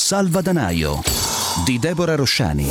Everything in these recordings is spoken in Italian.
Salvadanaio di Deborah Rosciani.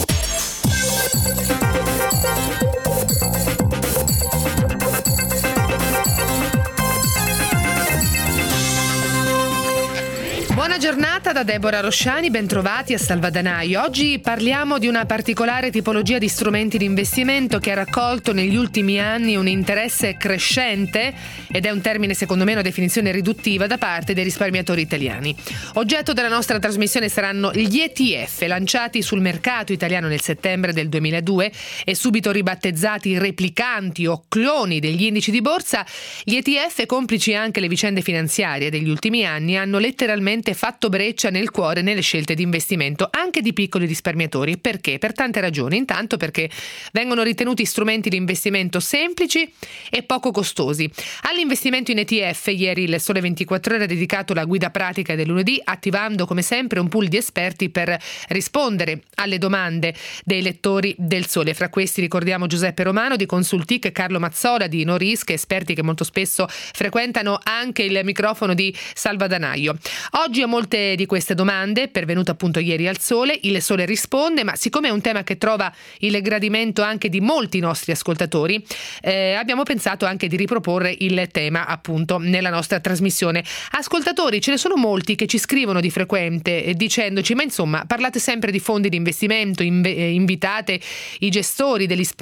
Buona giornata da Deborah Rosciani, bentrovati a Salvadanaio. Oggi parliamo di una particolare tipologia di strumenti di investimento che ha raccolto negli ultimi anni un interesse crescente, ed è un termine secondo me una definizione riduttiva, da parte dei risparmiatori italiani. Oggetto della nostra trasmissione saranno gli ETF, lanciati sul mercato italiano nel settembre del 2002 e subito ribattezzati replicanti o cloni degli indici di borsa. Gli ETF, complici anche le vicende finanziarie degli ultimi anni, hanno letteralmente fatto breccia nel cuore nelle scelte di investimento anche di piccoli risparmiatori. Perché? Per tante ragioni. Intanto perché vengono ritenuti strumenti di investimento semplici e poco costosi. All'investimento in ETF ieri il Sole 24 Ore ha dedicato la guida pratica del lunedì, attivando come sempre un pool di esperti per rispondere alle domande dei lettori del Sole. Fra questi ricordiamo Giuseppe Romano di Consultic, Carlo Mazzola di NoRisk, esperti che molto spesso frequentano anche il microfono di Salvadanaio. Oggi a molte di queste domande, pervenute appunto ieri al Sole, il Sole risponde, ma siccome è un tema che trova il gradimento anche di molti nostri ascoltatori, abbiamo pensato anche di riproporre il tema appunto nella nostra trasmissione. Ascoltatori, ce ne sono molti che ci scrivono di frequente dicendoci: ma insomma, parlate sempre di fondi di investimento, invitate i gestori,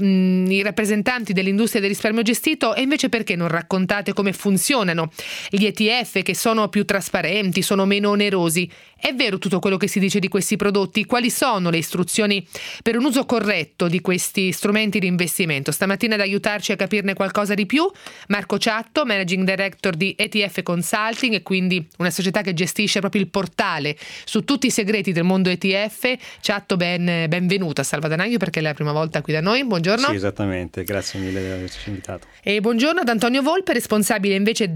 i rappresentanti dell'industria del risparmio gestito, e invece perché non raccontate come funzionano gli ETF, che sono più trasparenti, sono meno onerosi? È vero tutto quello che si dice di questi prodotti? Quali sono le istruzioni per un uso corretto di questi strumenti di investimento? Stamattina ad aiutarci a capirne qualcosa di più Marco Ciatto, Managing Director di ETF Consulting, e quindi una società che gestisce proprio il portale su tutti i segreti del mondo ETF. Ciatto, benvenuto a Salvadanaio, perché è la prima volta qui da noi. Buongiorno. Sì, esattamente, grazie mille di averci invitato. E buongiorno ad Antonio Volpe, responsabile invece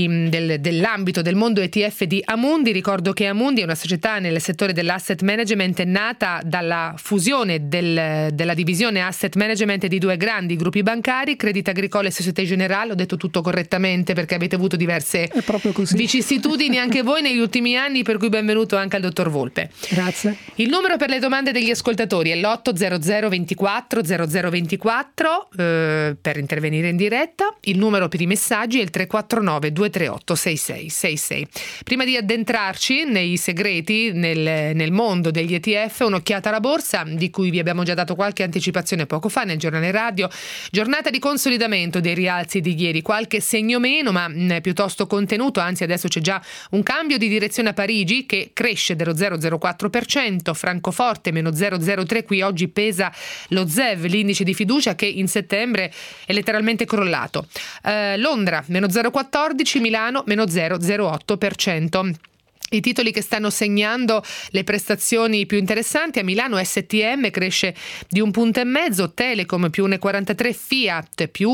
dell'ambito del mondo ETF di Amundi. Ricordo che Amundi è una società nel settore dell'asset management, nata dalla fusione della divisione asset management di due grandi gruppi bancari, Crédit Agricole e Société Générale. Ho detto tutto correttamente perché avete avuto diverse vicissitudini anche voi negli ultimi anni, per cui benvenuto anche al dottor Volpe. Grazie. Il numero per le domande degli ascoltatori è l'800 24 0024 per intervenire in diretta. Il numero per i messaggi è il 349 238 6666. Prima di addentrarci nei segreti nel mondo degli ETF, un'occhiata alla borsa, di cui vi abbiamo già dato qualche anticipazione poco fa nel giornale radio. Giornata di consolidamento dei rialzi di ieri, qualche segno meno ma piuttosto contenuto, anzi adesso c'è già un cambio di direzione a Parigi, che cresce dello 0,04%, Francoforte meno 0,03%, qui oggi pesa lo ZEV, l'indice di fiducia, che in settembre è letteralmente crollato. Londra meno 0,14%, Milano meno 0,08%. I titoli che stanno segnando le prestazioni più interessanti: a Milano STM cresce di 1,5 punti, Telecom più 1,43%, Fiat più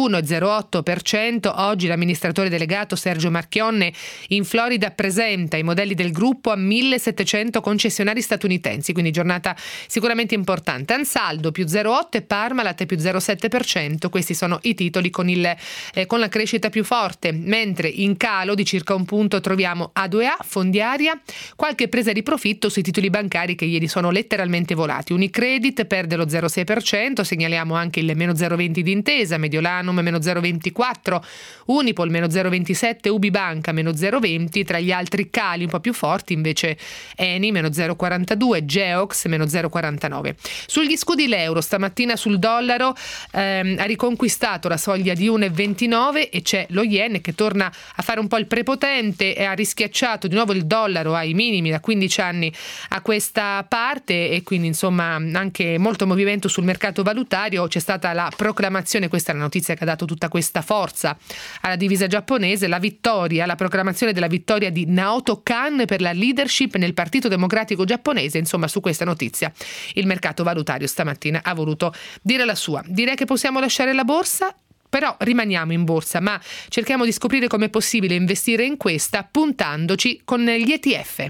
1,08%. Oggi l'amministratore delegato Sergio Marchionne in Florida presenta i modelli del gruppo a 1.700 concessionari statunitensi, quindi giornata sicuramente importante. Ansaldo più 0,8% e Parmalat più 0,7%. Questi sono i titoli con la crescita più forte, mentre in calo di circa 1 punto troviamo A2A, Fondiaria, qualche presa di profitto sui titoli bancari che ieri sono letteralmente volati. Unicredit perde lo 0,6%, segnaliamo anche il meno 0,20% di Intesa, Mediolanum meno 0,24%, Unipol meno 0,27%, Ubibanca meno 0,20%. Tra gli altri cali un po' più forti invece Eni meno 0,42%, Geox meno 0,49%. Sugli scudi l'euro stamattina sul dollaro ha riconquistato la soglia di 1,29 e c'è lo yen che torna a fare un po' il prepotente e ha rischiacciato di nuovo il dollaro ai minimi da 15 anni a questa parte, e quindi insomma anche molto movimento sul mercato valutario. C'è stata la proclamazione, questa è la notizia che ha dato tutta questa forza alla divisa giapponese, la proclamazione della vittoria di Naoto Kan per la leadership nel Partito Democratico giapponese. Insomma, su questa notizia il mercato valutario stamattina ha voluto dire la sua. Direi che possiamo lasciare la borsa. Però rimaniamo in borsa, ma cerchiamo di scoprire come è possibile investire in questa puntandoci con gli ETF.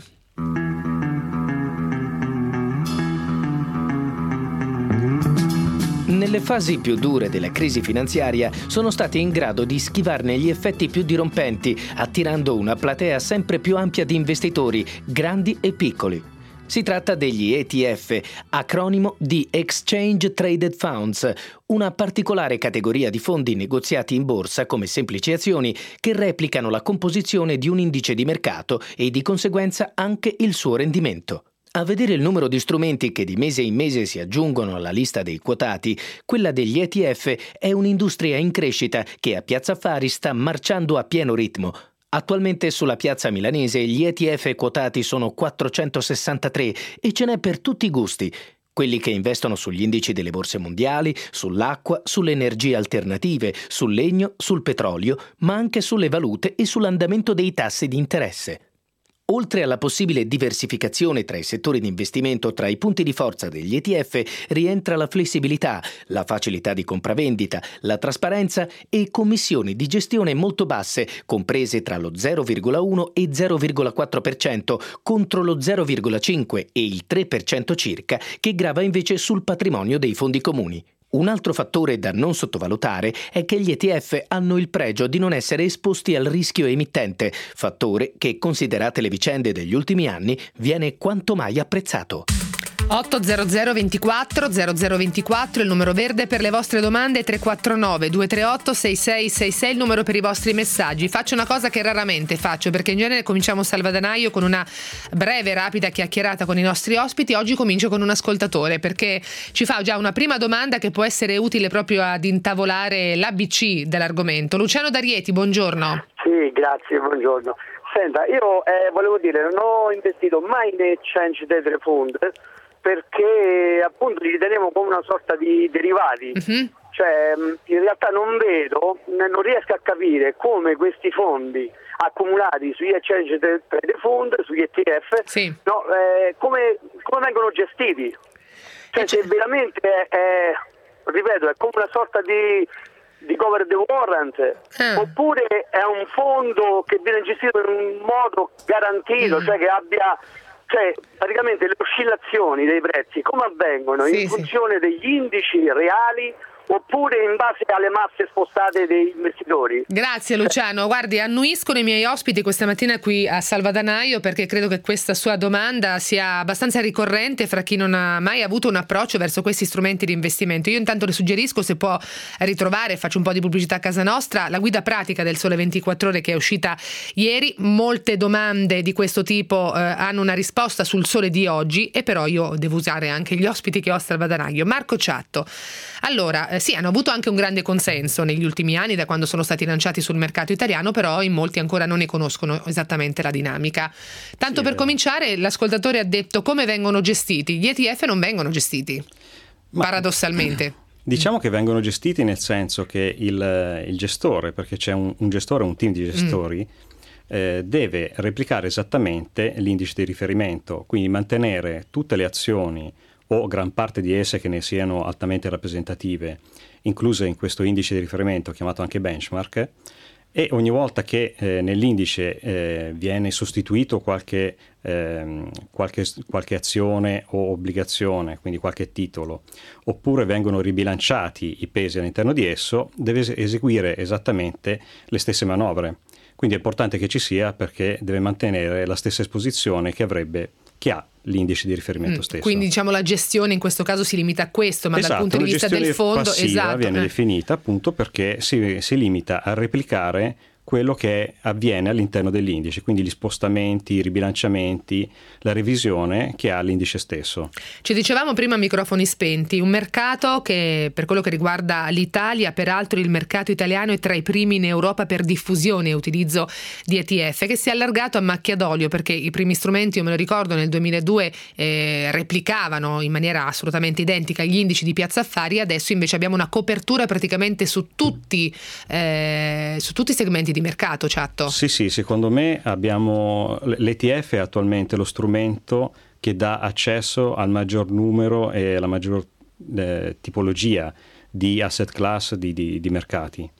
Nelle fasi più dure della crisi finanziaria sono stati in grado di schivarne gli effetti più dirompenti, attirando una platea sempre più ampia di investitori, grandi e piccoli. Si tratta degli ETF, acronimo di Exchange Traded Funds, una particolare categoria di fondi negoziati in borsa come semplici azioni che replicano la composizione di un indice di mercato e di conseguenza anche il suo rendimento. A vedere il numero di strumenti che di mese in mese si aggiungono alla lista dei quotati, quella degli ETF è un'industria in crescita che a Piazza Affari sta marciando a pieno ritmo. Attualmente sulla piazza milanese gli ETF quotati sono 463 e ce n'è per tutti i gusti. Quelli che investono sugli indici delle borse mondiali, sull'acqua, sulle energie alternative, sul legno, sul petrolio, ma anche sulle valute e sull'andamento dei tassi di interesse. Oltre alla possibile diversificazione tra i settori di investimento, tra i punti di forza degli ETF rientra la flessibilità, la facilità di compravendita, la trasparenza e commissioni di gestione molto basse, comprese tra lo 0,1 e 0,4% contro lo 0,5 e il 3% circa che grava invece sul patrimonio dei fondi comuni. Un altro fattore da non sottovalutare è che gli ETF hanno il pregio di non essere esposti al rischio emittente, fattore che, considerate le vicende degli ultimi anni, viene quanto mai apprezzato. 800 24 0024 il numero verde per le vostre domande, 349 238 6666 il numero per i vostri messaggi. Faccio una cosa che raramente faccio, perché in genere cominciamo Salvadanaio con una breve rapida chiacchierata con i nostri ospiti. Oggi comincio con un ascoltatore, perché ci fa già una prima domanda che può essere utile proprio ad intavolare l'ABC dell'argomento. Luciano D'Arieti, buongiorno. Sì, grazie, buongiorno. Senta, io volevo dire, non ho investito mai in Exchange Traded Fund, perché appunto li tenevo come una sorta di derivati. Cioè in realtà non riesco a capire come questi fondi accumulati sugli exchange traded fund, sugli ETF, sì. Come vengono gestiti. Cioè se veramente ripeto, è come una sorta di cover the warrant, oppure è un fondo che viene gestito in un modo garantito, cioè che abbia praticamente le oscillazioni dei prezzi come avvengono in funzione degli indici reali oppure in base alle masse spostate dei investitori. Grazie Luciano, guardi, annuiscono i miei ospiti questa mattina qui a Salvadanaio, perché credo che questa sua domanda sia abbastanza ricorrente fra chi non ha mai avuto un approccio verso questi strumenti di investimento. Io intanto le suggerisco, se può ritrovare, faccio un po' di pubblicità a casa nostra, la guida pratica del Sole 24 Ore che è uscita ieri. Molte domande di questo tipo hanno una risposta sul Sole di oggi, e però io devo usare anche gli ospiti che ho a Salvadanaio. Marco Ciatto, allora sì, hanno avuto anche un grande consenso negli ultimi anni da quando sono stati lanciati sul mercato italiano, però in molti ancora non ne conoscono esattamente la dinamica. Tanto per cominciare, l'ascoltatore ha detto come vengono gestiti. Gli ETF non vengono gestiti, paradossalmente. Diciamo che vengono gestiti nel senso che il gestore, perché c'è un gestore, un team di gestori, deve replicare esattamente l'indice di riferimento, quindi mantenere tutte le azioni o gran parte di esse che ne siano altamente rappresentative, incluse in questo indice di riferimento chiamato anche benchmark, e ogni volta che nell'indice viene sostituito qualche azione o obbligazione, quindi qualche titolo, oppure vengono ribilanciati i pesi all'interno di esso, deve eseguire esattamente le stesse manovre. Quindi è importante che ci sia, perché deve mantenere la stessa esposizione che ha l'indice di riferimento stesso. Quindi diciamo la gestione in questo caso si limita a questo, ma dal punto di vista del fondo viene definita appunto perché si limita a replicare quello che avviene all'interno dell'indice, quindi gli spostamenti, i ribilanciamenti, la revisione che ha l'indice stesso. Ci dicevamo prima a microfoni spenti, un mercato che per quello che riguarda l'Italia, peraltro il mercato italiano è tra i primi in Europa per diffusione e utilizzo di ETF, che si è allargato a macchia d'olio, perché i primi strumenti, io me lo ricordo, nel 2002 replicavano in maniera assolutamente identica gli indici di Piazza Affari. Adesso invece abbiamo una copertura praticamente su tutti i segmenti di mercato, Ciatto. Sì, secondo me abbiamo l'ETF è attualmente lo strumento che dà accesso al maggior numero e alla maggior tipologia di asset class di mercati.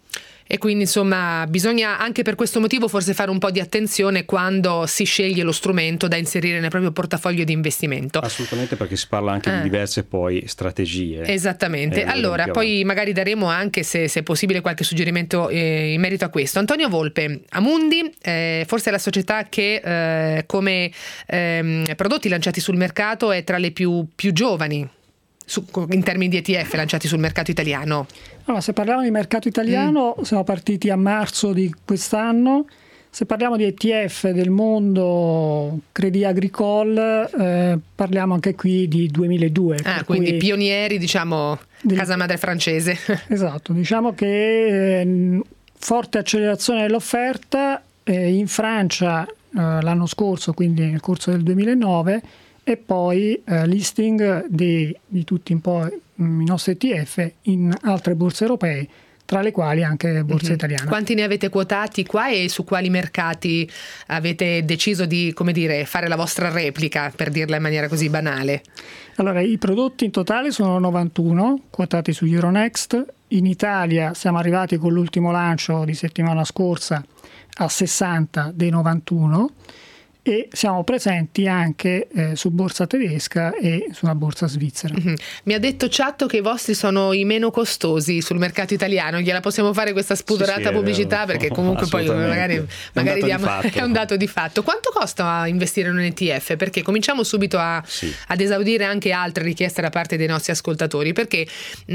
E quindi insomma bisogna anche per questo motivo forse fare un po' di attenzione quando si sceglie lo strumento da inserire nel proprio portafoglio di investimento. Assolutamente, perché si parla anche di diverse poi strategie. Esattamente. Allora poi magari daremo anche se è possibile qualche suggerimento in merito a questo. Antonio Volpe, Amundi forse è la società che come prodotti lanciati sul mercato è tra le più giovani in termini di ETF lanciati sul mercato italiano. Allora, se parliamo di mercato italiano, siamo partiti a marzo di quest'anno. Se parliamo di ETF del mondo Crédit Agricole, parliamo anche qui di 2002. Quindi pionieri, diciamo, casa madre francese. Esatto, diciamo che forte accelerazione dell'offerta in Francia l'anno scorso, quindi nel corso del 2009, e poi listing di tutti un po' i nostri ETF in altre borse europee, tra le quali anche borse italiane. Quanti ne avete quotati qua e su quali mercati avete deciso di, come dire, fare la vostra replica, per dirla in maniera così banale? Allora, i prodotti in totale sono 91 quotati su Euronext. In Italia siamo arrivati con l'ultimo lancio di settimana scorsa a 60 dei 91 e siamo presenti anche su borsa tedesca e sulla borsa svizzera. Mi ha detto Ciatto che i vostri sono i meno costosi sul mercato italiano. Gliela possiamo fare questa spudorata pubblicità, perché comunque poi magari diamo, è un dato di fatto. Quanto costa investire in un ETF? Perché cominciamo subito ad esaudire anche altre richieste da parte dei nostri ascoltatori, perché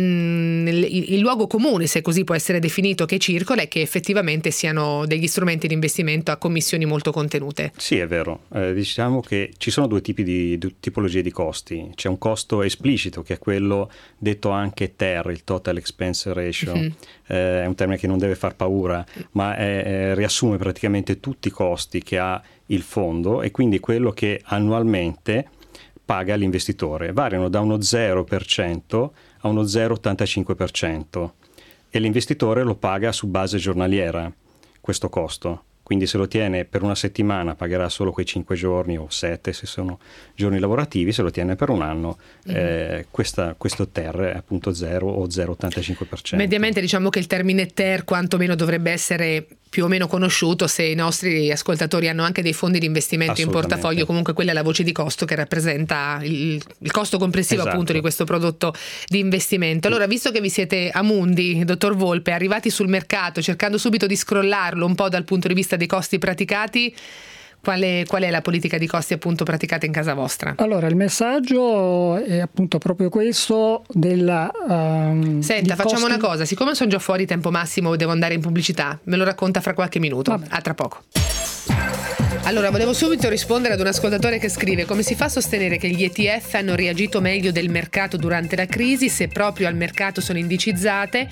il luogo comune, se così può essere definito, che circola è che effettivamente siano degli strumenti di investimento a commissioni molto contenute. Sì, è vero. Diciamo che ci sono due tipologie di costi. C'è un costo esplicito, che è quello detto anche TER, il Total Expense Ratio. È un termine che non deve far paura, ma riassume praticamente tutti i costi che ha il fondo, e quindi quello che annualmente paga l'investitore. Variano da uno 0% a uno 0,85%, e l'investitore lo paga su base giornaliera, questo costo. Quindi se lo tiene per una settimana pagherà solo quei 5 giorni o 7 se sono giorni lavorativi. Se lo tiene per un anno questo TER è appunto 0 o 0,85%. Mediamente diciamo che il termine TER quantomeno dovrebbe essere più o meno conosciuto se i nostri ascoltatori hanno anche dei fondi di investimento in portafoglio. Comunque quella è la voce di costo che rappresenta il costo complessivo appunto di questo prodotto di investimento. Allora, visto che vi siete Amundi, dottor Volpe, arrivati sul mercato cercando subito di scrollarlo un po' dal punto di vista dei costi praticati, qual è la politica di costi appunto praticata in casa vostra? Allora, il messaggio è appunto proprio questo della Senta, facciamo una cosa, siccome sono già fuori tempo massimo, devo andare in pubblicità, me lo racconta fra qualche minuto. Vabbè. A tra poco. Allora, volevo subito rispondere ad un ascoltatore che scrive: come si fa a sostenere che gli ETF hanno reagito meglio del mercato durante la crisi se proprio al mercato sono indicizzati?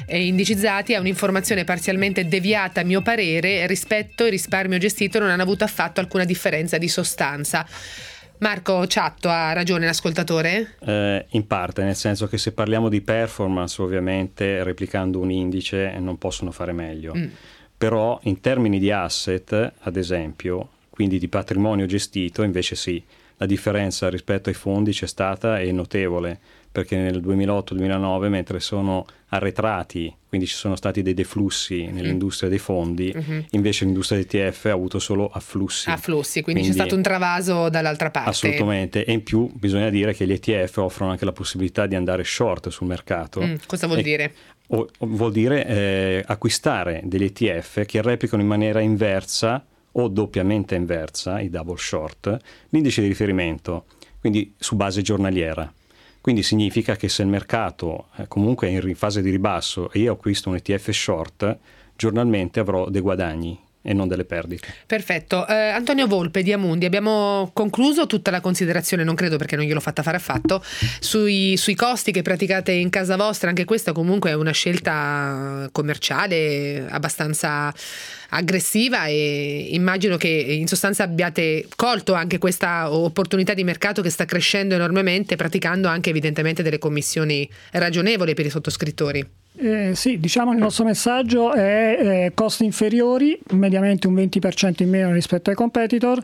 È un'informazione parzialmente deviata, a mio parere, rispetto al risparmio gestito non hanno avuto affatto alcuna differenza di sostanza. Marco Ciatto, ha ragione l'ascoltatore? In parte, nel senso che se parliamo di performance, ovviamente replicando un indice non possono fare meglio. Però in termini di asset, ad esempio, quindi di patrimonio gestito, invece sì, la differenza rispetto ai fondi c'è stata, e notevole, perché nel 2008-2009, mentre sono arretrati, quindi ci sono stati dei deflussi nell'industria dei fondi, invece l'industria dei ETF ha avuto solo afflussi. Quindi c'è stato un travaso dall'altra parte. Assolutamente, e in più bisogna dire che gli ETF offrono anche la possibilità di andare short sul mercato. Cosa vuol dire? Vuol dire acquistare degli ETF che replicano in maniera inversa o doppiamente inversa, i double short, l'indice di riferimento, quindi su base giornaliera. Quindi significa che se il mercato comunque è in fase di ribasso e io acquisto un ETF short, giornalmente avrò dei guadagni e non delle perdite. Perfetto. Antonio Volpe di Amundi, abbiamo concluso tutta la considerazione, non credo perché non gliel'ho fatta fare affatto, sui costi che praticate in casa vostra. Anche questa comunque è una scelta commerciale abbastanza aggressiva, e immagino che in sostanza abbiate colto anche questa opportunità di mercato che sta crescendo enormemente, praticando anche evidentemente delle commissioni ragionevoli per i sottoscrittori. Sì, diciamo il nostro messaggio è costi inferiori, mediamente un 20% in meno rispetto ai competitor,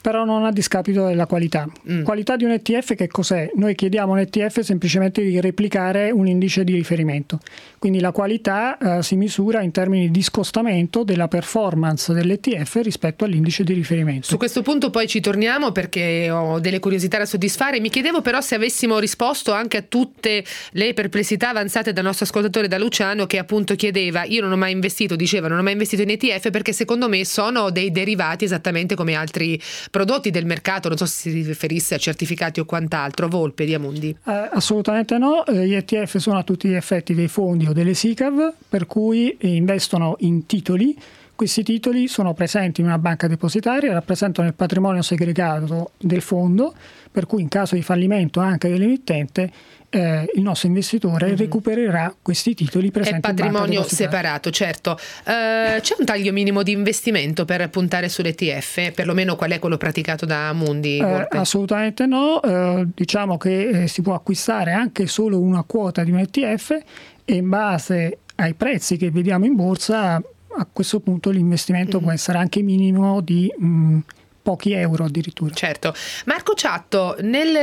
però non a discapito della qualità. Qualità di un ETF che cos'è? Noi chiediamo a un ETF semplicemente di replicare un indice di riferimento, quindi la qualità si misura in termini di scostamento della performance dell'ETF rispetto all'indice di riferimento. Su questo punto poi ci torniamo perché ho delle curiosità da soddisfare. Mi chiedevo però se avessimo risposto anche a tutte le perplessità avanzate dal nostro ascoltatore, da Luciano, che appunto chiedeva: io non ho mai investito in ETF perché secondo me sono dei derivati esattamente come altri prodotti del mercato, non so se si riferisse a certificati o quant'altro. Volpe, Diamundi. Assolutamente no, gli ETF sono a tutti gli effetti dei fondi o delle SICAV, per cui investono in titoli. Questi titoli sono presenti in una banca depositaria, rappresentano il patrimonio segregato del fondo, per cui in caso di fallimento anche dell'emittente il nostro investitore recupererà questi titoli presenti in banca depositaria. È patrimonio separato, certo. C'è un taglio minimo di investimento per puntare sull'ETF? Perlomeno qual è quello praticato da Amundi? Assolutamente no, diciamo che si può acquistare anche solo una quota di un ETF e in base ai prezzi che vediamo in borsa a questo punto l'investimento può essere anche minimo di pochi euro addirittura. Certo. Marco Ciatto,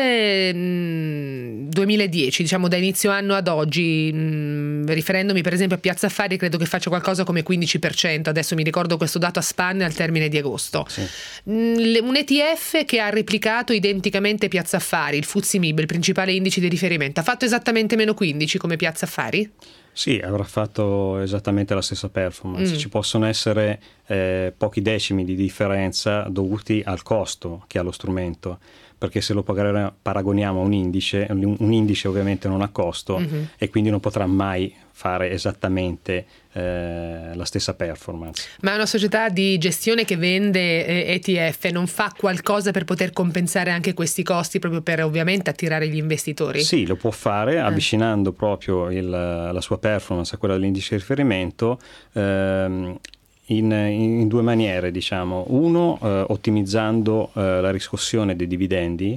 nel 2010, diciamo da inizio anno ad oggi, riferendomi per esempio a Piazza Affari, credo che faccia qualcosa come 15%, adesso mi ricordo questo dato a spanne al termine di agosto. Sì. Un ETF che ha replicato identicamente Piazza Affari, il FTSE MIB, il principale indice di riferimento, ha fatto esattamente meno 15 come Piazza Affari? Sì, avrà fatto esattamente la stessa performance. Ci possono essere pochi decimi di differenza dovuti al costo che ha lo strumento, perché se lo paragoniamo a un indice ovviamente non ha costo e quindi non potrà mai fare esattamente la stessa performance. Ma una società di gestione che vende ETF non fa qualcosa per poter compensare anche questi costi, proprio per ovviamente attirare gli investitori? Sì, lo può fare avvicinando proprio la sua performance a quella dell'indice di riferimento in due maniere, diciamo. Uno, ottimizzando la riscossione dei dividendi,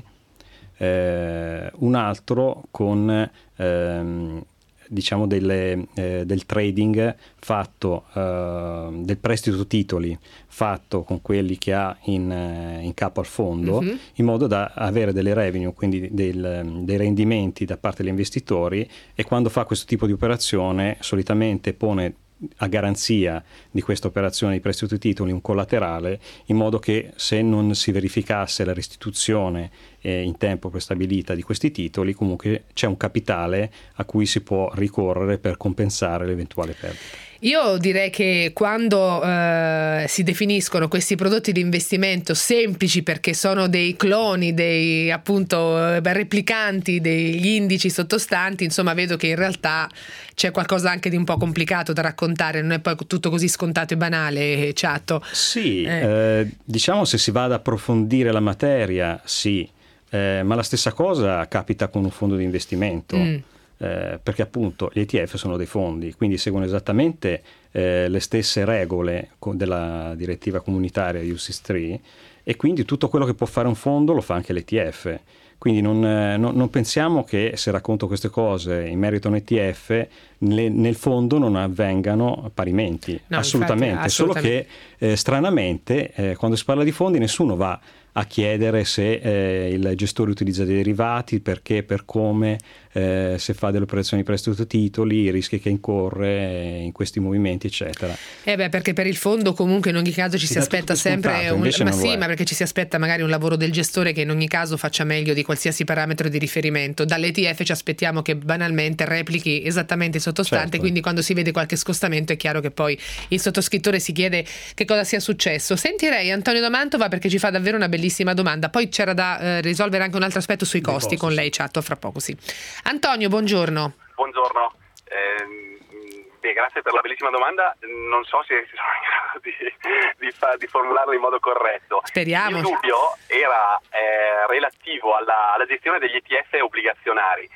un altro con diciamo del trading fatto, del prestito titoli fatto con quelli che ha in capo al fondo, in modo da avere delle revenue, quindi dei rendimenti da parte degli investitori, e quando fa questo tipo di operazione solitamente pone a garanzia di questa operazione di prestito titoli un collaterale, in modo che se non si verificasse la restituzione in tempo prestabilita di questi titoli, comunque c'è un capitale a cui si può ricorrere per compensare l'eventuale perdita. Io direi che quando si definiscono questi prodotti di investimento semplici perché sono dei cloni, dei appunto replicanti degli indici sottostanti, insomma vedo che in realtà c'è qualcosa anche di un po' complicato da raccontare, non è poi tutto così scontato e banale, Ciatto. Sì, diciamo, se si va ad approfondire la materia, sì, ma la stessa cosa capita con un fondo di investimento. Perché appunto gli ETF sono dei fondi, quindi seguono esattamente le stesse regole della direttiva comunitaria UCITS 3, e quindi tutto quello che può fare un fondo lo fa anche l'ETF. Quindi non pensiamo che se racconto queste cose in merito a un ETF nel fondo non avvengano parimenti. No, assolutamente. Solo che stranamente quando si parla di fondi nessuno va a chiedere se il gestore utilizza dei derivati, perché, per come, se fa delle operazioni di prestito titoli, i rischi che incorre in questi movimenti, eccetera. Perché per il fondo comunque in ogni caso ci si aspetta sempre ma perché ci si aspetta magari un lavoro del gestore che in ogni caso faccia meglio di qualsiasi parametro di riferimento. Dall'ETF ci aspettiamo che banalmente replichi esattamente il sottostante, certo. Quindi quando si vede qualche scostamento è chiaro che poi il sottoscrittore si chiede che cosa sia successo. Sentirei Antonio da Mantova perché ci fa davvero una bellissima domanda. Poi c'era da risolvere anche un altro aspetto sui costi con lei, Ciatto, fra poco. Sì. Antonio, buongiorno. Buongiorno. Grazie per la bellissima domanda. Non so se sono in grado di formularla in modo corretto. Speriamo. Il dubbio era relativo alla gestione degli ETF obbligazionari.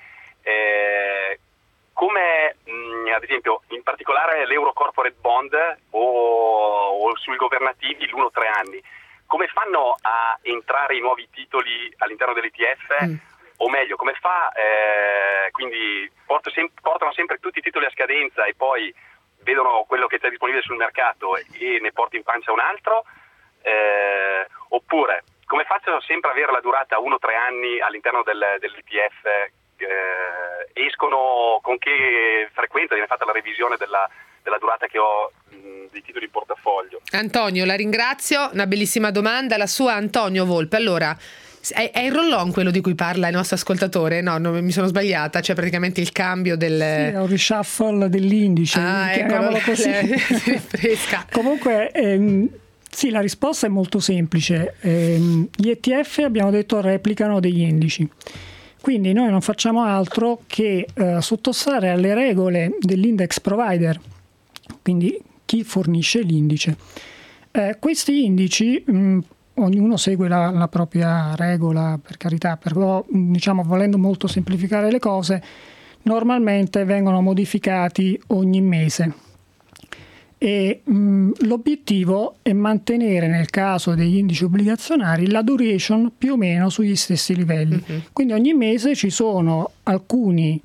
Come ad esempio in particolare l'Euro Corporate Bond o sui governativi l'1-3 anni. Come fanno a entrare i nuovi titoli all'interno dell'ETF? O meglio, come fa? Quindi portano sempre tutti i titoli a scadenza e poi vedono quello che c'è disponibile sul mercato e ne porti in pancia un altro? Oppure come faccio sempre a avere la durata 1-3 anni all'interno dell'ETF? Escono con che frequenza viene fatta la revisione della durata che ho dei titoli in portafoglio? Antonio, la ringrazio, una bellissima domanda, la sua. Antonio Volpe. Allora, è il roll-on quello di cui parla il nostro ascoltatore? No, non mi sono sbagliata, cioè praticamente il cambio del... Sì, è un reshuffle dell'indice, chiamiamolo così. Fresca. Comunque, sì, la risposta è molto semplice. Gli ETF, abbiamo detto, replicano degli indici. Quindi noi non facciamo altro che sottostare alle regole dell'index provider, quindi chi fornisce l'indice. Questi indici, ognuno segue la propria regola, per carità, però diciamo, volendo molto semplificare le cose, normalmente vengono modificati ogni mese. E l'obiettivo è mantenere, nel caso degli indici obbligazionari, la duration più o meno sugli stessi livelli. Quindi ogni mese ci sono alcuni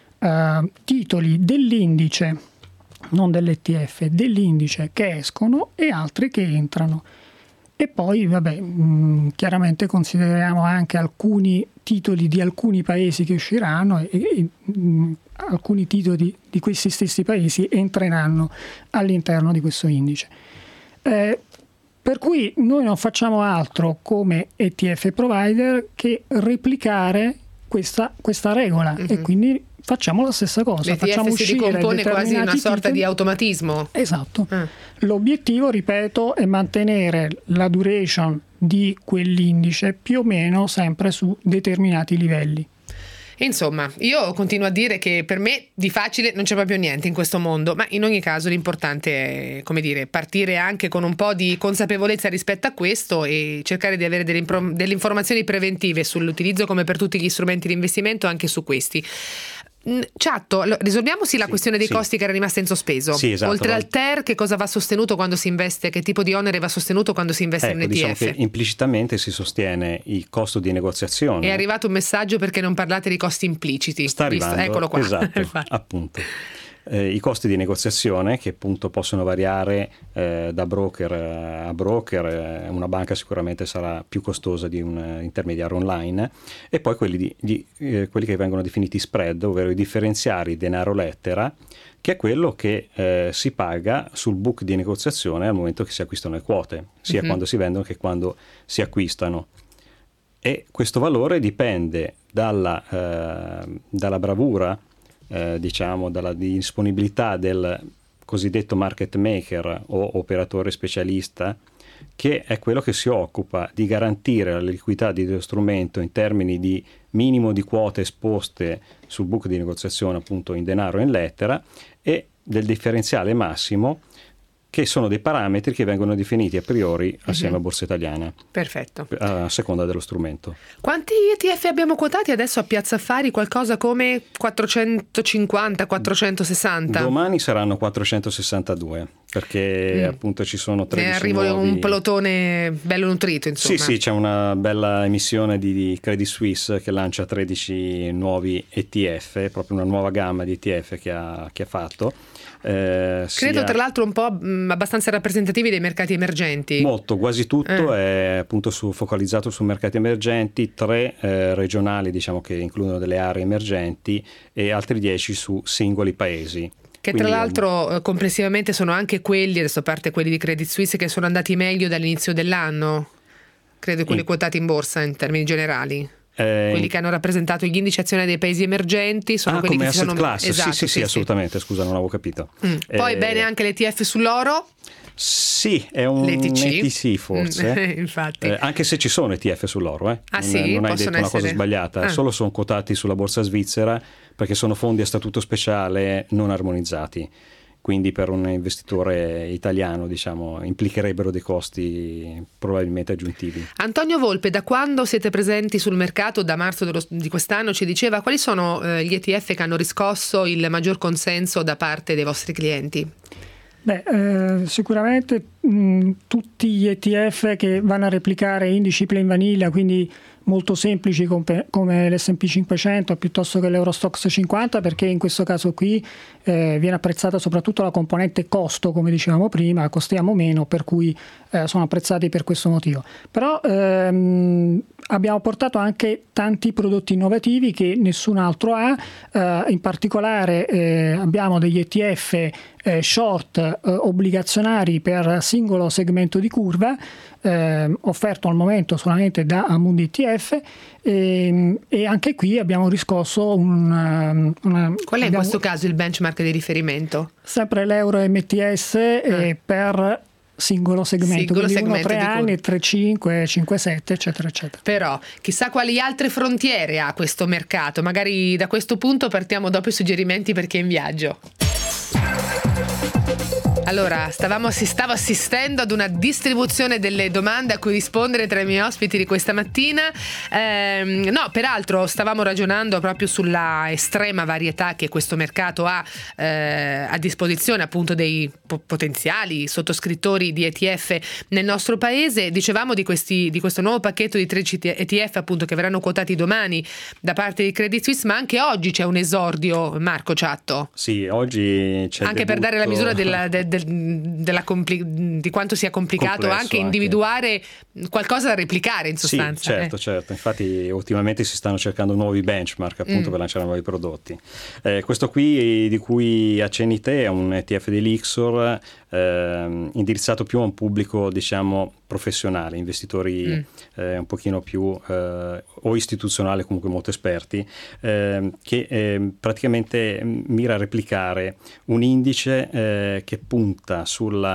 titoli dell'indice, non dell'ETF, dell'indice, che escono e altri che entrano. E poi chiaramente consideriamo anche alcuni titoli di alcuni paesi che usciranno e alcuni titoli di questi stessi paesi entreranno all'interno di questo indice. Per cui noi non facciamo altro come ETF provider che replicare questa regola e quindi facciamo la stessa cosa. L'ETF si ricompone quasi in una sorta di automatismo. Esatto. L'obiettivo, ripeto, è mantenere la duration di quell'indice più o meno sempre su determinati livelli. Insomma, io continuo a dire che per me di facile non c'è proprio niente in questo mondo, ma in ogni caso l'importante è, come dire, partire anche con un po' di consapevolezza rispetto a questo e cercare di avere delle informazioni preventive sull'utilizzo, come per tutti gli strumenti di investimento, anche su questi. Ciatto, risolviamo la questione dei costi che era rimasta in sospeso. Sì, esatto. Oltre al TER, che cosa va sostenuto quando si investe? Che tipo di onere va sostenuto quando si investe in un ETF? Diciamo che implicitamente si sostiene il costo di negoziazione. È arrivato un messaggio perché non parlate di costi impliciti. Sta arrivando, eccolo qua. Esatto, appunto. I costi di negoziazione, che appunto possono variare da broker a broker, una banca sicuramente sarà più costosa di un intermediario online, e poi quelli che vengono definiti spread, ovvero i differenziali denaro-lettera, che è quello che si paga sul book di negoziazione al momento che si acquistano le quote, sia quando si vendono che quando si acquistano. E questo valore dipende dalla bravura, diciamo, dalla disponibilità del cosiddetto market maker o operatore specialista, che è quello che si occupa di garantire la liquidità dello strumento in termini di minimo di quote esposte sul book di negoziazione, appunto in denaro e in lettera, e del differenziale massimo, che sono dei parametri che vengono definiti a priori assieme a Borsa Italiana. Perfetto. A seconda dello strumento. Quanti ETF abbiamo quotati adesso a Piazza Affari? Qualcosa come 450, 460? Domani saranno 462, perché appunto ci sono 13 ne arrivo nuovi... un pelotone bello nutrito, insomma. Sì, c'è una bella emissione di Credit Suisse che lancia 13 nuovi ETF, proprio una nuova gamma di ETF che ha fatto. Credo tra l'altro un po' abbastanza rappresentativi dei mercati emergenti. Molto, quasi tutto è appunto focalizzato su mercati emergenti, 3 regionali, diciamo, che includono delle aree emergenti, e altri 10 su singoli paesi. Che tra l'altro complessivamente sono anche quelli, adesso a parte quelli di Credit Suisse, che sono andati meglio dall'inizio dell'anno, credo quelli quotati in borsa in termini generali. Quelli che hanno rappresentato gli indici azione dei paesi emergenti sono quelli come che asset sono class. esatto, sì, assolutamente, scusa, non avevo capito. Poi bene anche l'ETF sull'oro. Sì, è un ETC forse. Infatti. Anche se ci sono ETF sull'oro, non hai detto una cosa sbagliata, solo sono quotati sulla borsa svizzera perché sono fondi a statuto speciale non armonizzati. Quindi per un investitore italiano, diciamo, implicherebbero dei costi probabilmente aggiuntivi. Antonio Volpe, da quando siete presenti sul mercato? Da marzo di quest'anno, ci diceva, quali sono gli ETF che hanno riscosso il maggior consenso da parte dei vostri clienti? Sicuramente tutti gli ETF che vanno a replicare indici plain vanilla, quindi molto semplici come l'S&P 500 piuttosto che l'Eurostoxx 50, perché in questo caso qui viene apprezzata soprattutto la componente costo, come dicevamo prima, costiamo meno, per cui sono apprezzati per questo motivo. Però abbiamo portato anche tanti prodotti innovativi che nessun altro ha, in particolare abbiamo degli ETF short obbligazionari per singolo segmento di curva, offerto al momento solamente da Amundi ETF, e anche qui abbiamo riscosso Qual è in questo caso il benchmark di riferimento? Sempre l'Euro MTS per singolo segmento, quindi 1-3 anni, 3-5, 5-7, eccetera eccetera. Però chissà quali altre frontiere ha questo mercato, magari da questo punto partiamo dopo i suggerimenti per chi è in viaggio. Allora, stavo assistendo ad una distribuzione delle domande a cui rispondere tra i miei ospiti di questa mattina. No, peraltro stavamo ragionando proprio sulla estrema varietà che questo mercato ha a disposizione, appunto, dei potenziali sottoscrittori di ETF nel nostro paese. Dicevamo di questo nuovo pacchetto di 13 ETF, appunto, che verranno quotati domani da parte di Credit Suisse, ma anche oggi c'è un esordio, Marco Ciatto. Sì, oggi c'è anche per dare la misura di quanto sia complicato anche individuare qualcosa da replicare, in sostanza. Sì, certo. Infatti ultimamente si stanno cercando nuovi benchmark, appunto, per lanciare nuovi prodotti. Questo qui di cui accenni te è un ETF di Lyxor, indirizzato più a un pubblico, diciamo, professionale, investitori un pochino più o istituzionali, comunque molto esperti, che praticamente mira a replicare un indice che punta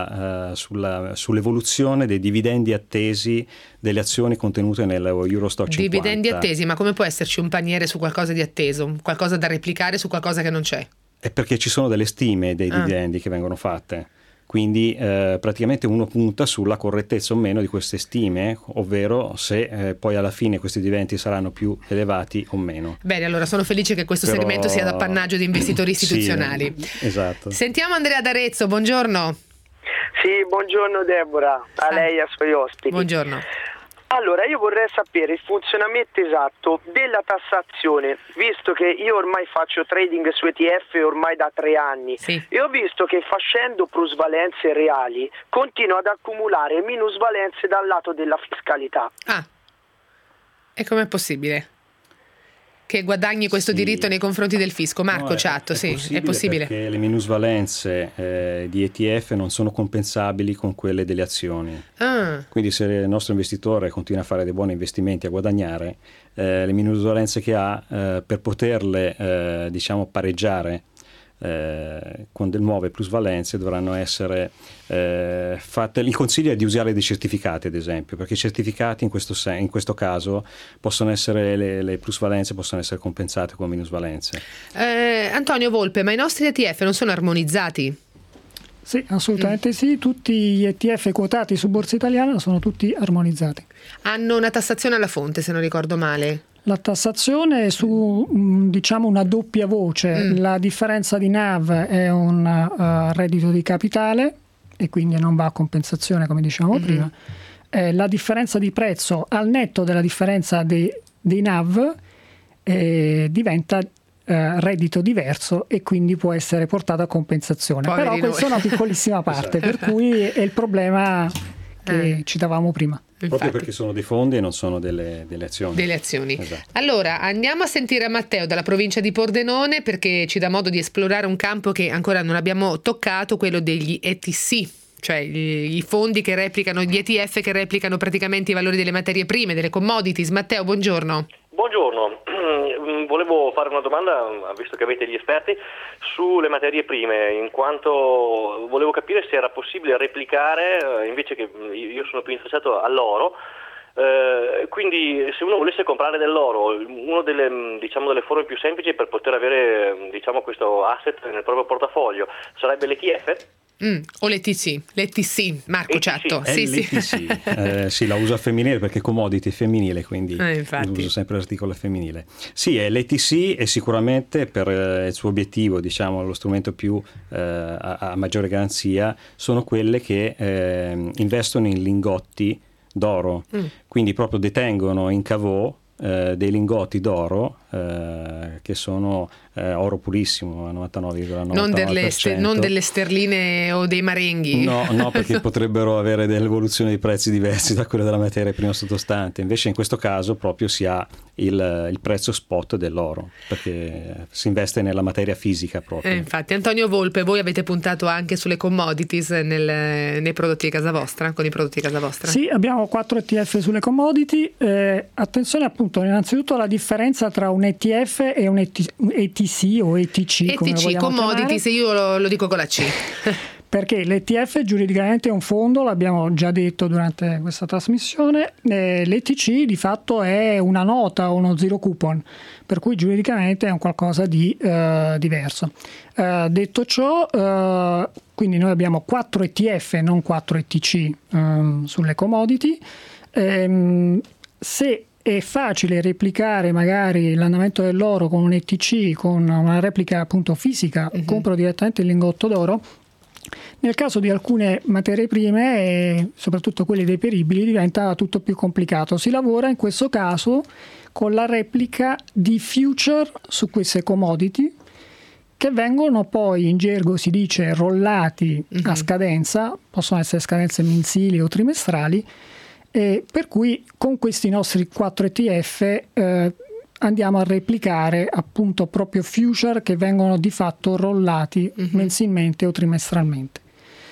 sull'evoluzione dei dividendi attesi delle azioni contenute nell'Eurostoxx 50. Dividendi attesi, ma come può esserci un paniere su qualcosa di atteso, qualcosa da replicare su qualcosa che non c'è? È perché ci sono delle stime dei dividendi che vengono fatte. Quindi praticamente uno punta sulla correttezza o meno di queste stime, ovvero se poi alla fine questi dividendi saranno più elevati o meno. Bene, allora sono felice che questo segmento sia d'appannaggio di investitori istituzionali. Sì, esatto. Sentiamo Andrea d'Arezzo, buongiorno. Sì, buongiorno Deborah, a lei e ai suoi ospiti. Buongiorno. Allora, io vorrei sapere il funzionamento esatto della tassazione, visto che io ormai faccio trading su ETF ormai da 3 anni, sì, e ho visto che facendo plusvalenze reali continuo ad accumulare minusvalenze dal lato della fiscalità. Ah, e com'è possibile che guadagni questo diritto nei confronti del fisco? Marco Ciatto, sì, è possibile. Perché le minusvalenze di ETF non sono compensabili con quelle delle azioni. Quindi se il nostro investitore continua a fare dei buoni investimenti, a guadagnare, le minusvalenze che ha, per poterle diciamo pareggiare con delle nuove plusvalenze, dovranno essere fatte. Il consiglio è di usare dei certificati, ad esempio, perché i certificati in questo caso possono essere, le plusvalenze possono essere compensate con minusvalenze. Antonio Volpe, ma i nostri ETF non sono armonizzati? Sì, assolutamente sì, tutti gli ETF quotati su Borsa Italiana sono tutti armonizzati. Hanno una tassazione alla fonte, se non ricordo male. La tassazione è su diciamo una doppia voce. La differenza di NAV è un reddito di capitale e quindi non va a compensazione, come dicevamo prima. La differenza di prezzo al netto della differenza dei NAV diventa reddito diverso e quindi può essere portato a compensazione. Poverino. Però questa è una piccolissima parte, per cui è il problema che citavamo prima. Proprio perché sono dei fondi e non sono delle azioni. Delle azioni. Esatto. Allora, andiamo a sentire Matteo dalla provincia di Pordenone, perché ci dà modo di esplorare un campo che ancora non abbiamo toccato, quello degli ETC, cioè i fondi che replicano, gli ETF che replicano praticamente i valori delle materie prime, delle commodities. Matteo, buongiorno. Buongiorno, volevo fare una domanda, visto che avete gli esperti, sulle materie prime, in quanto volevo capire se era possibile replicare, invece che io sono più interessato all'oro, quindi se uno volesse comprare dell'oro, una delle forme più semplici per poter avere questo asset nel proprio portafoglio sarebbe l'ETF? O l'ETC, Marco Ciatto. Sì, la uso al femminile perché commodity è femminile, quindi uso sempre l'articolo femminile. Sì, è l'ETC e sicuramente per il suo obiettivo, diciamo, lo strumento più a maggiore garanzia, sono quelle che investono in lingotti d'oro, quindi proprio detengono in caveau dei lingotti d'oro che sono oro purissimo a 99,99%. Non delle sterline o dei marenghi. No, perché potrebbero avere delle evoluzioni di prezzi diversi da quelle della materia prima sottostante. Invece in questo caso proprio si ha il prezzo spot dell'oro, perché si investe nella materia fisica proprio. Infatti, Antonio Volpe, voi avete puntato anche sulle commodities nei prodotti di casa vostra, con i prodotti di casa vostra? Sì, abbiamo 4 ETF sulle commodity. Attenzione appunto innanzitutto alla differenza tra un ETF e un ETC o ETC, come lo vogliamo commodities, io lo dico con la C. Perché l'ETF giuridicamente è un fondo, l'abbiamo già detto durante questa trasmissione, l'ETC di fatto è una nota o uno zero coupon, per cui giuridicamente è un qualcosa di diverso. Detto ciò, quindi noi abbiamo 4 ETF, non 4 ETC sulle commodity. Se è facile replicare magari l'andamento dell'oro con un ETC, con una replica appunto fisica, compro direttamente il lingotto d'oro. Nel caso di alcune materie prime, e soprattutto quelle deperibili, diventa tutto più complicato. Si lavora in questo caso con la replica di future su queste commodity, che vengono poi, in gergo si dice, rollati a scadenza, possono essere scadenze mensili o trimestrali, per cui con questi nostri 4 ETF andiamo a replicare appunto proprio future che vengono di fatto rollati mensilmente o trimestralmente.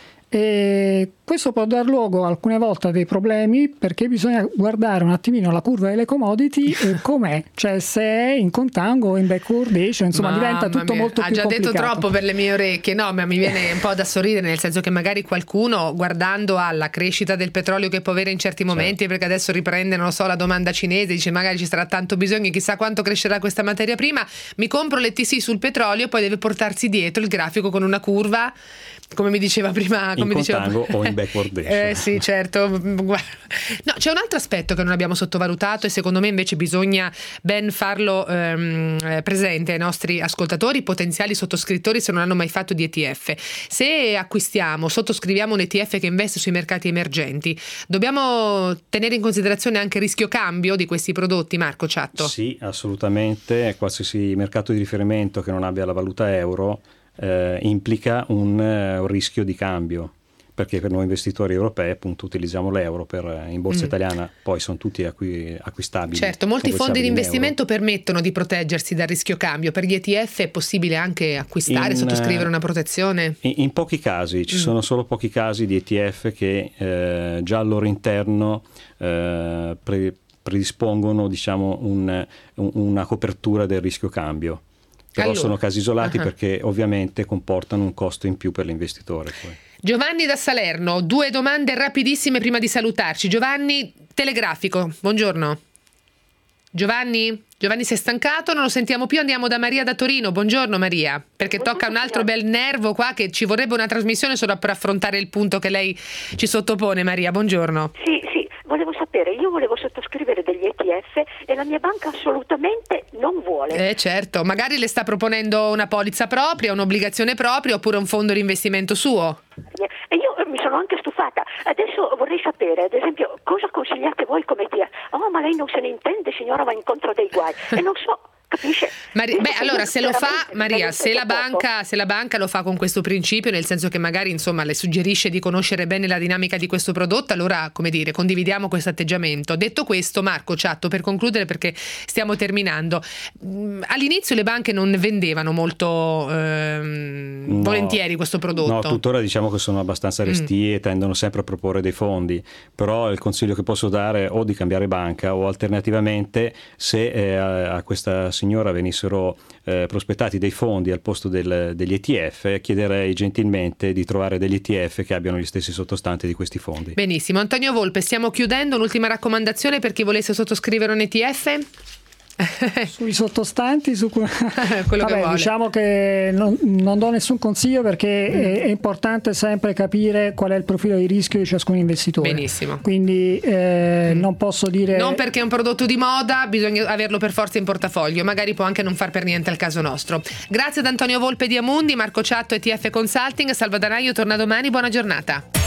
E questo può dar luogo alcune volte a dei problemi, perché bisogna guardare un attimino la curva delle commodity com'è, cioè se è in contango o in backwardation, insomma diventa tutto molto più complicato. Ha già detto troppo per le mie orecchie, no, ma mi viene un po' da sorridere, nel senso che magari qualcuno, guardando alla crescita del petrolio che può avere in certi momenti, perché adesso riprende, non lo so, la domanda cinese, dice magari ci sarà tanto bisogno, chissà quanto crescerà questa materia prima, mi compro l'ETC sul petrolio, poi deve portarsi dietro il grafico con una curva, come mi diceva prima, in contango o in backwardation. Sì, certo. No, c'è un altro aspetto che non abbiamo sottovalutato e secondo me invece bisogna ben farlo presente ai nostri ascoltatori, potenziali sottoscrittori, se non hanno mai fatto di ETF. Se sottoscriviamo un ETF che investe sui mercati emergenti, dobbiamo tenere in considerazione anche il rischio cambio di questi prodotti, Marco Ciatto? Sì, assolutamente. Qualsiasi mercato di riferimento che non abbia la valuta euro implica un rischio di cambio, perché per noi investitori europei appunto utilizziamo l'euro, in borsa italiana poi sono tutti acquistabili. Certo, molti fondi di investimento permettono di proteggersi dal rischio cambio. Per gli ETF è possibile anche acquistare, sottoscrivere una protezione? In pochi casi, ci sono solo pochi casi di ETF che già al loro interno predispongono, diciamo, una copertura del rischio cambio. Però sono casi isolati perché ovviamente comportano un costo in più per l'investitore. Poi. Giovanni da Salerno, 2 domande rapidissime prima di salutarci. Giovanni, telegrafico, buongiorno. Giovanni si è stancato, non lo sentiamo più, andiamo da Maria da Torino. Buongiorno Maria, perché tocca un altro bel nervo qua, che ci vorrebbe una trasmissione solo per affrontare il punto che lei ci sottopone. Maria, buongiorno. Sì, volevo sapere, io volevo sottoscrivere degli ETF e la mia banca assolutamente non vuole. Certo, magari le sta proponendo una polizza propria, un'obbligazione propria oppure un fondo di investimento suo. E io mi sono anche stufata. Adesso vorrei sapere, ad esempio, cosa consigliate voi come ETF? Oh, ma lei non se ne intende, signora, va incontro dei guai. E non so... Capisce? Allora se lo fa Maria, se la banca lo fa con questo principio, nel senso che magari insomma le suggerisce di conoscere bene la dinamica di questo prodotto, allora come dire, condividiamo questo atteggiamento. Detto questo, Marco Ciatto, per concludere perché stiamo terminando, all'inizio le banche non vendevano molto volentieri questo prodotto. No, tuttora diciamo che sono abbastanza restie e tendono sempre a proporre dei fondi, però il consiglio che posso dare è o di cambiare banca o alternativamente, se a questa signora venissero prospettati dei fondi al posto degli ETF, chiederei gentilmente di trovare degli ETF che abbiano gli stessi sottostanti di questi fondi. Benissimo. Antonio Volpe, stiamo chiudendo, un'ultima raccomandazione per chi volesse sottoscrivere un ETF? Sui sottostanti, su quello che vuole. Diciamo che non do nessun consiglio, perché è importante sempre capire qual è il profilo di rischio di ciascun investitore. Benissimo. Quindi non posso dire... Non perché è un prodotto di moda bisogna averlo per forza in portafoglio, magari può anche non far per niente al caso nostro. Grazie ad Antonio Volpe di Amundi, Marco Ciatto, ETF Consulting. Salvadanaio torna domani, buona giornata.